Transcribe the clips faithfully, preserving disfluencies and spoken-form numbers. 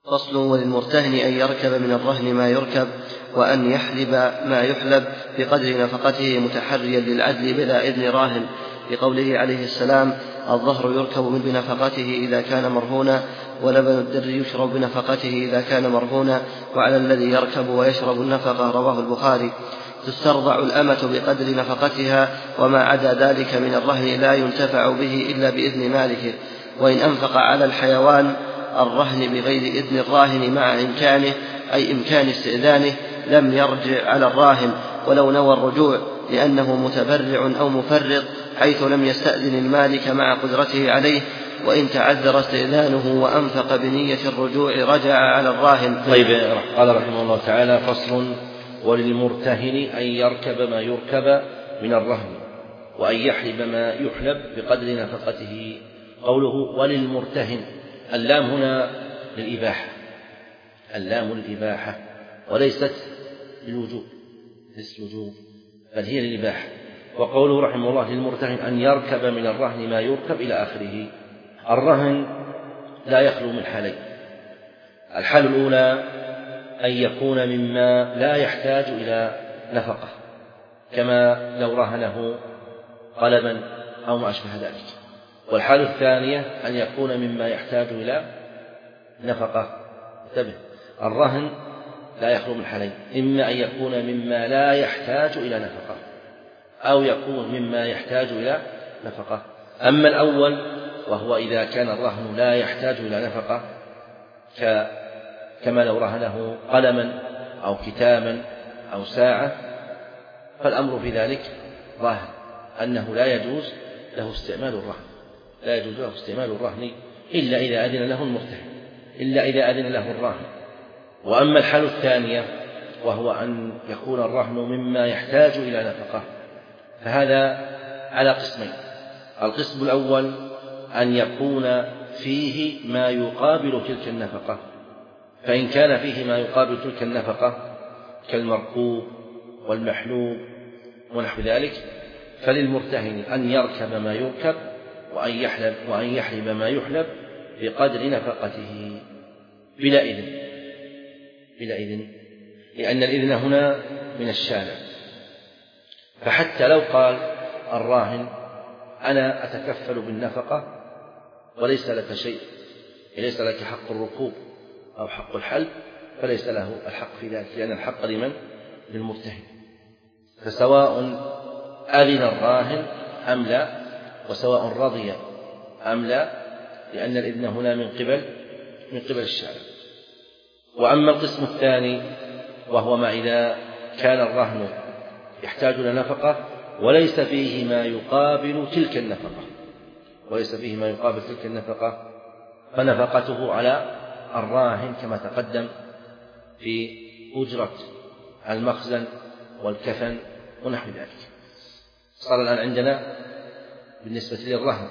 فصل. وللمرتهن أن يركب من الرهن ما يركب وأن يحلب ما يحلب بقدر نفقته متحريا للعدل بلا إذن راهن، لقوله عليه السلام: الظهر يركب من بنفقته إذا كان مرهونا، ولبن الدر يشرب بنفقته إذا كان مرهونا، وعلى الذي يركب ويشرب النفقة. رواه البخاري. تسترضع الأمة بقدر نفقتها، وما عدا ذلك من الرهن لا ينتفع به إلا بإذن مالكه. وإن أنفق على الحيوان الرهن بغير إذن الراهن مع إمكانه، أي إمكان استئذانه، لم يرجع على الراهن ولو نوى الرجوع، لأنه متبرع أو مفرط، حيث لم يستأذن المالك مع قدرته عليه. وإن تعذر استئذانه وأنفق بنية الرجوع رجع على الراهن. طيب. قال رحمه الله تعالى: فصل. وللمرتهن أن يركب ما يركب من الرهن وأن يحلب ما يحلب بقدر نفقته. قوله وللمرتهن، اللام هنا للإباحة، اللام للإباحة وليست للوجوب، ليست الوجوب بل هي للإباحة. وقوله رحمه الله للمرتهن أن يركب من الرهن ما يركب إلى آخره. الرهن لا يخلو من حالين: الحالة الأولى أن يكون مما لا يحتاج إلى نفقة، كما لو رهنه قلبا أو ما أشبه ذلك. والحالة الثانية أن يكون مما يحتاج إلى نفقة. انتبه، الرهن لا يخلو من حالين: إما أن يكون مما لا يحتاج إلى نفقة، أو يكون مما يحتاج إلى نفقة. أما الأول وهو إذا كان الرهن لا يحتاج إلى نفقة، كما لو رهنه قلما أو كتابا أو ساعة، فالأمر في ذلك ظاهر أنه لا يجوز له استعمال الرهن، لا يجوز له استعمال الرهن إلا إذا أذن له المرتهن، إلا إذا أذن له الراهن. وأما الحالة الثانية وهو أن يكون الرهن مما يحتاج إلى نفقة، فهذا على قسمين: القسم الأول أن يكون فيه ما يقابل تلك النفقة، فإن كان فيه ما يقابل تلك النفقة كالمركوب والمحلوب ونحو ذلك، فللمرتهن أن يركب ما يركب وأن يحلب وأن يحلب ما يحلب بقدر نفقته بلا إذن، بلا إذن، لأن الإذن هنا من الشارع. فحتى لو قال الراهن: أنا أتكفل بالنفقة وليس لك شيء، ليس لك حق الركوب أو حق الحلب، فليس له الحق في ذلك، لأن الحق لمن؟ للمرتهن. فسواء أذن الراهن أم لا، وسواء رضي أم لا، لأن الإذن هنا من قبل من قبل الشارع. وأما القسم الثاني وهو ما إذا كان الرهن يحتاج إلى نفقة وليس فيه ما يقابل تلك النفقة، وليس فيه ما يقابل تلك النفقة، فنفقته على الراهن كما تقدم في أجرة المخزن والكفن ونحو ذلك. صار الآن عندنا بالنسبة للرهن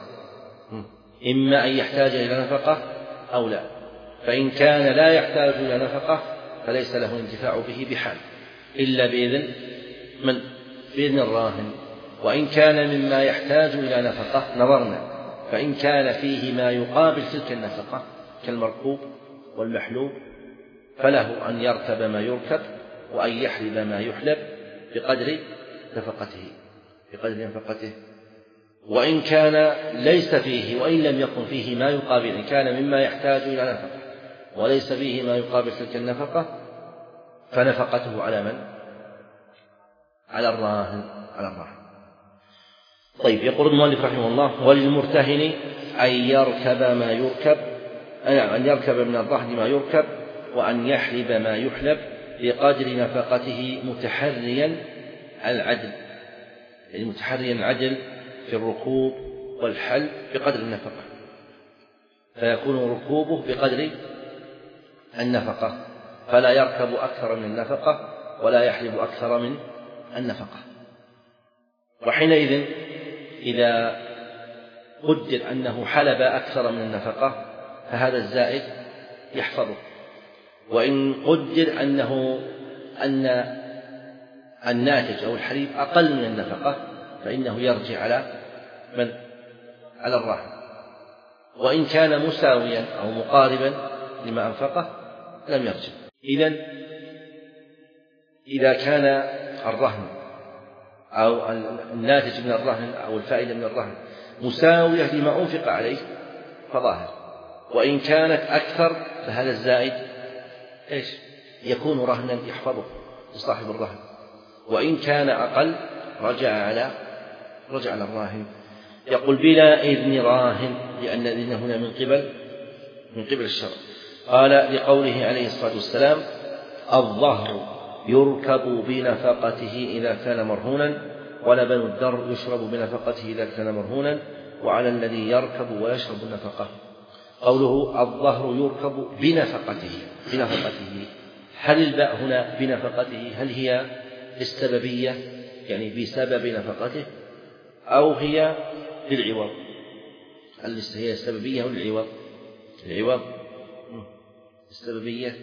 إما أن يحتاج إلى نفقة أو لا، فإن كان لا يحتاج إلى نفقة فليس له الانتفاع به بحال إلا بإذن من؟ بإذن الراهن. وإن كان مما يحتاج إلى نفقة نظرنا، فإن كان فيه ما يقابل تلك النفقة كالمركوب والمحلوب، فله أن يركب ما يركب وأن يحلب ما يحلب بقدر نفقته، بقدر نفقته. وإن كان ليس فيه وإن لم يكن فيه ما يقابل، إن كان مما يحتاج إلى نفقة وليس فيه ما يقابل تلك النفقة، فنفقته على من؟ على الراهن، على الراهن. طيب، يقول المؤلف رحمه الله: وللمرتهن أن يركب ما يركب أن يركب من الرهن ما يركب وأن يحلب ما يحلب بقدر نفقته متحريا العدل، يعني متحريا العدل في الركوب والحلب بقدر النفقة، فيكون ركوبه بقدر النفقة، فلا يركب أكثر من النفقة ولا يحلب أكثر من النفقة. وحينئذ إذا قدر أنه حلب أكثر من النفقة فهذا الزائد يحفظه، وإن قدر أنه أن الناتج أو الحليب أقل من النفقة فإنه يرجع على من؟ على الراهن. وإن كان مساويا أو مقاربا لما أنفقه لم يرجع. إذن إذا كان الرهن أو الناتج من الرهن أو الفائدة من الرهن مساوية لما أنفق عليه فظاهر، وإن كانت أكثر فهذا الزائد إيش؟ يكون رهنا يحفظه لصاحب الرهن، وإن كان أقل رجع على رجع على الراهن. يقول بلا إذن راهن، لأن الإذن هنا من قبل من قبل الشرع. قال لقوله عليه الصلاة والسلام الظهر يركب بنفقته إذا كان مرهونا، ولبن الدر يشرب بنفقته إذا كان مرهونا، وعلى الذي يركب ويشرب النفقة. قوله الظهر يركب بنفقته بنفقته هل الباء هنا بنفقته هل هي السببية يعني بسبب نفقته أو هي للعوض؟ هل هي السببية أو للعوض؟ العوض السببية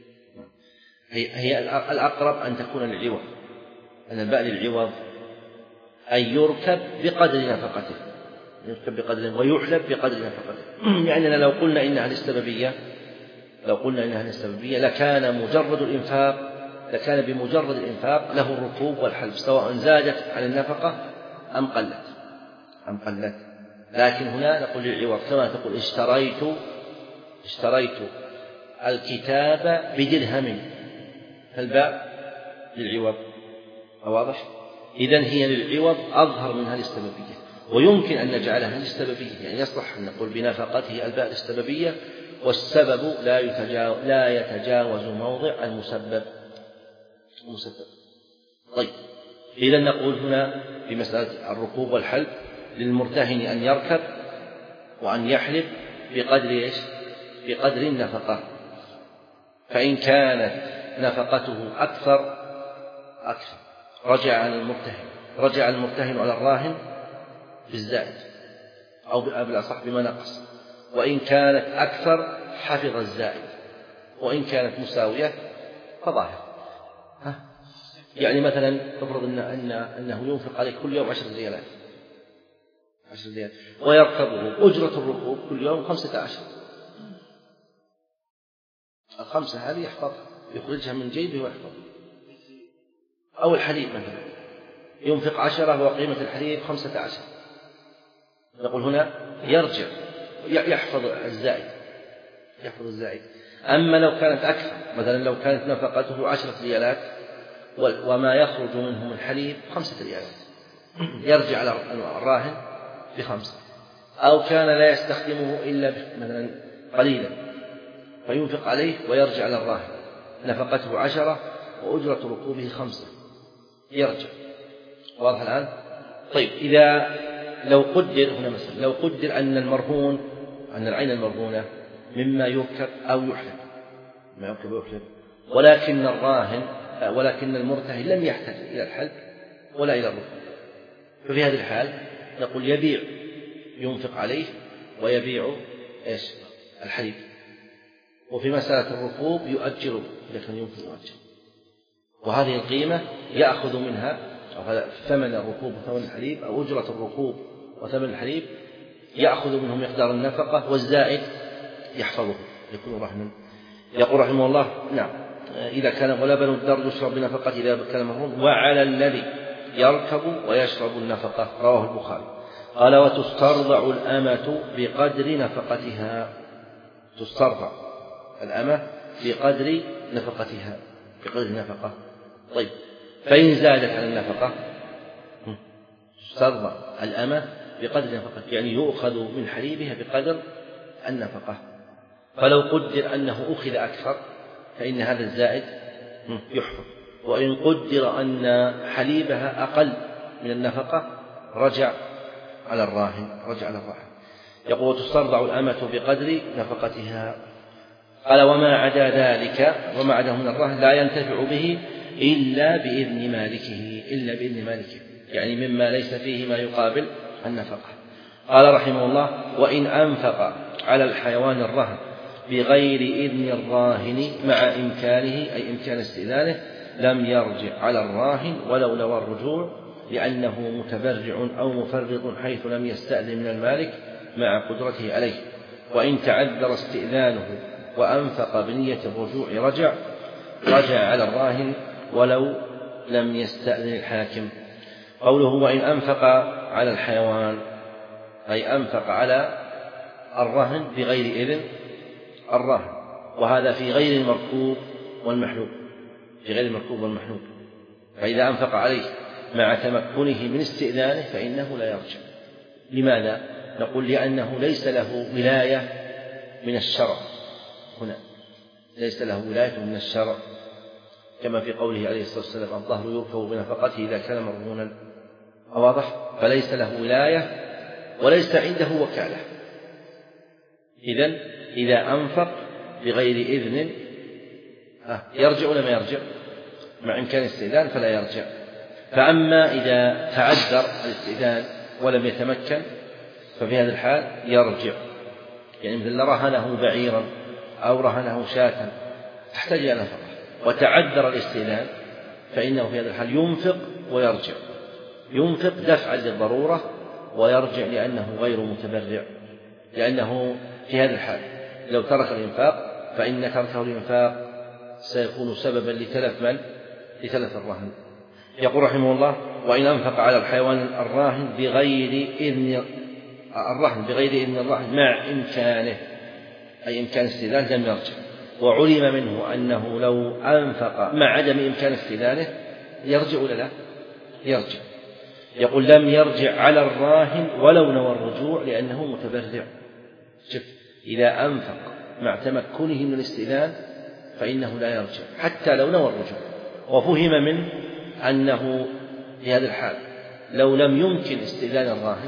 هي الأقرب أن تكون للعوض، أن الباء للعوض أن يركب بقدر نفقته، يركب بقدر ويحلب بقدر نفقته. يعني لو قلنا إنها للسببية لو قلنا إنها للسببية لكان مجرد الإنفاق لكان بمجرد الإنفاق له الركوب والحلب، سواء زادت عن النفقة أم قلت أم قلت لكن هنا نقول للعوض، كما تقول اشتريت اشتريت الكتاب بدرهم، فالباء للعوض. واضح؟ إذن هي للعوض أظهر منها للسببية، ويمكن أن نجعلها للسببية، يعني يصلح أن نقول بنفقته الباء للسببية، والسبب لا يتجاوز, لا يتجاوز موضع المسبب المسبب. طيب، إذن نقول هنا في مسألة الركوب والحلب للمرتهن أن يركب وأن يحلب بقدر إيش؟ بقدر النفقة، فإن كانت نفقته أكثر أكثر رجع على المرتهن رجع المرتهن على الراهن بالزائد أو بالأصح بما نقص، وإن كانت أكثر حفظ الزائد، وإن كانت مساوية فظاهر. ها؟ يعني مثلا تفرض إن أن أنه ينفق عليه كل يوم عشر ريالات عشر ريالات ويركبه أجرة الركوب كل يوم خمسة عشر، الخمسة هذه يحفظها يخرجها من جيبه ويحفظها. أو الحليب مثلا ينفق عشرة وقيمة الحليب خمسة عشر، نقول هنا يرجع يحفظ الزائد يحفظ الزائد. أما لو كانت أكثر، مثلا لو كانت نفقته عشرة ريالات وما يخرج منه من حليب خمسة ريالات، يرجع على الراهن بخمسة. أو كان لا يستخدمه إلا مثلا قليلا فينفق عليه ويرجع على الراهن، نفقته عشرة وأجرة ركوبه خمسة، يرجع. واضح الآن؟ طيب، إذا لو قدر هنا مثلا لو قدر أن المرهون أن العين المرهونة مما يركب أو يحلب ما يركب ويحلب، ولكن الراهن ولكن المرتهن لم يحتاج إلى الحلب ولا إلى الركوب، ففي هذه الحال نقول يبيع ينفق عليه ويبيع إيش؟ الحليب. وفي مسألة الركوب يؤجره إذا كان يمكن يؤجر، وهذه القيمة يأخذ منها ثمن الركوب وثمن الحليب أو أجرة الركوب وثمن الحليب، يأخذ منه مقدار النفقة والزائد يحفظه يكون رهنا. يقول رحمه الله نعم إذا كان ولبن الدر يشرب بنفقة إذا كان مرهون، وعلى الذي يركب ويشرب النفقة. رواه البخاري. قال وتسترضع الأمة بقدر نفقتها، تسترضع الأمة بقدر نفقتها بقدر النفقة. طيب، فإن زادت على النفقة تسترضع الأمة بقدر نفقة، يعني يؤخذ من حليبها بقدر النفقة. فلو قدر أنه أخذ أكثر فإن هذا الزائد يحفظ، وإن قدر أن حليبها أقل من النفقة رجع على الراهن رجع على الراهن. يقول تسترضع الأمة بقدر نفقتها. قال وما عدا ذلك وما عدا من الرهن لا ينتفع به إلا بإذن مالكه إلا بإذن مالكه يعني مما ليس فيه ما يقابل النفقة. قال رحمه الله وإن أنفق على الحيوان الرهن بغير إذن الراهن مع إمكانه أي إمكان استئذانه لم يرجع على الراهن ولو نوى الرجوع، لأنه متبرع أو مفرط حيث لم يستأذن من المالك مع قدرته عليه. وإن تعذر استئذانه وأنفق بنية الرجوع رجع رجع على الراهن ولو لم يستأذن الحاكم. قوله وإن أنفق على الحيوان أي أنفق على الرهن بغير إذن الراهن، وهذا في غير المركوب والمحلوب، في غير المركوب والمحلوب. فإذا أنفق عليه مع تمكنه من استئذانه فإنه لا يرجع. لماذا؟ نقول لأنه ليس له ولاية من الشرع، هنا ليس له ولاية من الشرع، كما في قوله عليه الصلاة والسلام الظهر يركب بنفقته إذا كان مرهونا. واضح؟ فليس له ولاية وليس عنده وكالة. إذن إذا أنفق بغير إذن يرجع ولا ما يرجع؟ مع إمكان الاستئذان فلا يرجع. فأما إذا تعذر الاستئذان ولم يتمكن ففي هذا الحال يرجع. يعني مثل رهنه بعيرا أو رهنه شاة تحتاج إلى نفقة وتعذر الاستئذان فإنه في هذا الحال ينفق ويرجع، ينفق دفعا للضرورة ويرجع لأنه غير متبرع، لأنه في هذا الحال لو ترك الإنفاق فإن تركه الإنفاق سيكون سببا لتلف من؟ لتلف الرهن. يقول رحمه الله وإن أنفق على الحيوان الراهن بغير إذن الرهن بغير إذن الراهن مع إمكانه أي إمكان استئذان لم يرجع، وعلم منه أنه لو أنفق مع عدم إمكان استئذانه يرجع ولا لا؟ يرجع. يقول لم يرجع على الراهن ولو نوى الرجوع لأنه متبرع. شوف، إذا أنفق مع تمكنه من الاستئذان فإنه لا يرجع حتى لو نوى الرجوع. وفهم منه أنه في هذا الحال لو لم يمكن استئذان الراهن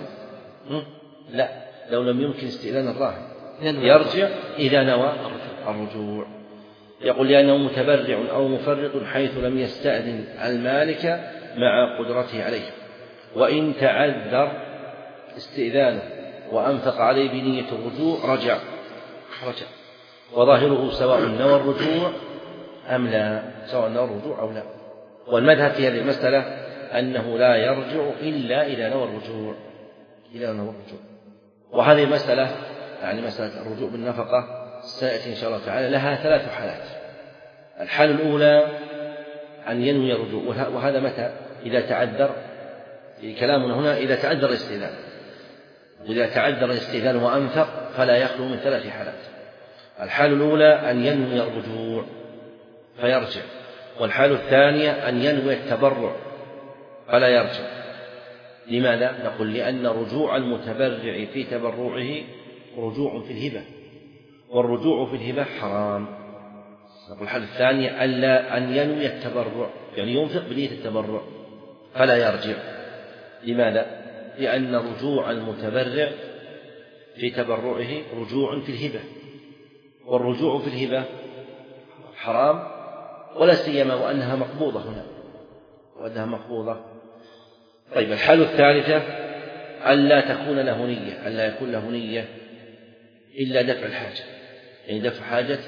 لا لو لم يمكن استئذان الراهن يرجع إذا نوى الرجوع. يقول لأنه متبرع أو مفرط حيث لم يستأذن المالك مع قدرته عليه. وإن تعذر استئذانه وأنفق عليه بنية الرجوع رجع رجع وظاهره سواء نوى الرجوع أم لا، سواء نوى الرجوع أو لا. والمذهب في هذه المسألة أنه لا يرجع إلا إذا نوى الرجوع إلى نوى الرجوع. وهذه المسألة يعني مسألة الرجوع بالنفقة سيأتي إن شاء الله تعالى لها ثلاث حالات. الحالة الأولى أن ينوي الرجوع، وهذا متى؟ إذا تعذر، كلامنا هنا إذا تعذر الاستئذان، وإذا تعذر الاستئذان وأنفق فلا يخلو من ثلاث حالات. الحالة الأولى أن ينوي الرجوع فيرجع، والحالة الثانية أن ينوي التبرع فلا يرجع. لماذا؟ نقول لأن رجوع المتبرع في تبرعه رجوع في الهبة، والرجوع في الهبة حرام. نقول الحالة الثانية ألا أن ينوي التبرع، يعني ينفق بنية التبرع فلا يرجع. لماذا؟ لأن رجوع المتبرع في تبرعه رجوع في الهبة، والرجوع في الهبة حرام، ولا سيما وأنها مقبوضة هنا وأنها مقبوضة. طيب الحالة الثالثة ألا تكون له نية، ألا يكون له نية إلا دفع الحاجة، يعني دفع حاجة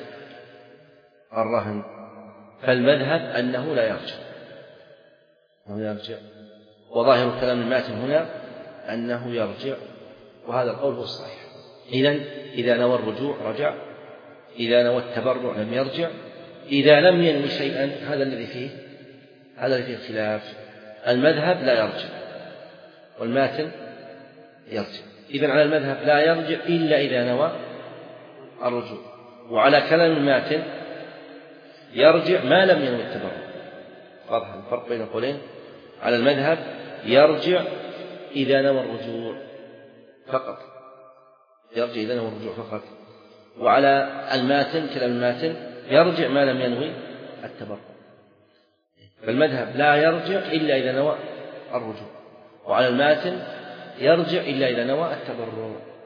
الرهن. فالمذهب أنه لا يرجع أنه يرجع وظاهر كلام الماتن هنا أنه يرجع، وهذا القول هو الصحيح. إذن إذا نوى الرجوع رجع، إذا نوى التبرع لم يرجع، إذا لم ينوي شيئا هذا الذي فيه هذا الذي فيه خلاف. المذهب لا يرجع والماتن يرجع. إذن على المذهب لا يرجع إلا إذا نوى الرجوع، وعلى كلام الماتن يرجع ما لم ينوي التبرع. واضح الفرق بين القولين؟ على المذهب يرجع إذا نوى الرجوع فقط، يرجع إذا نوى الرجوع فقط. وعلى الماتن كلام الماتن يرجع ما لم ينوي التبرع. فالمذهب لا يرجع إلا إذا نوى الرجوع، وعلى الماتن يرجع إلا إذا نوى التبرع.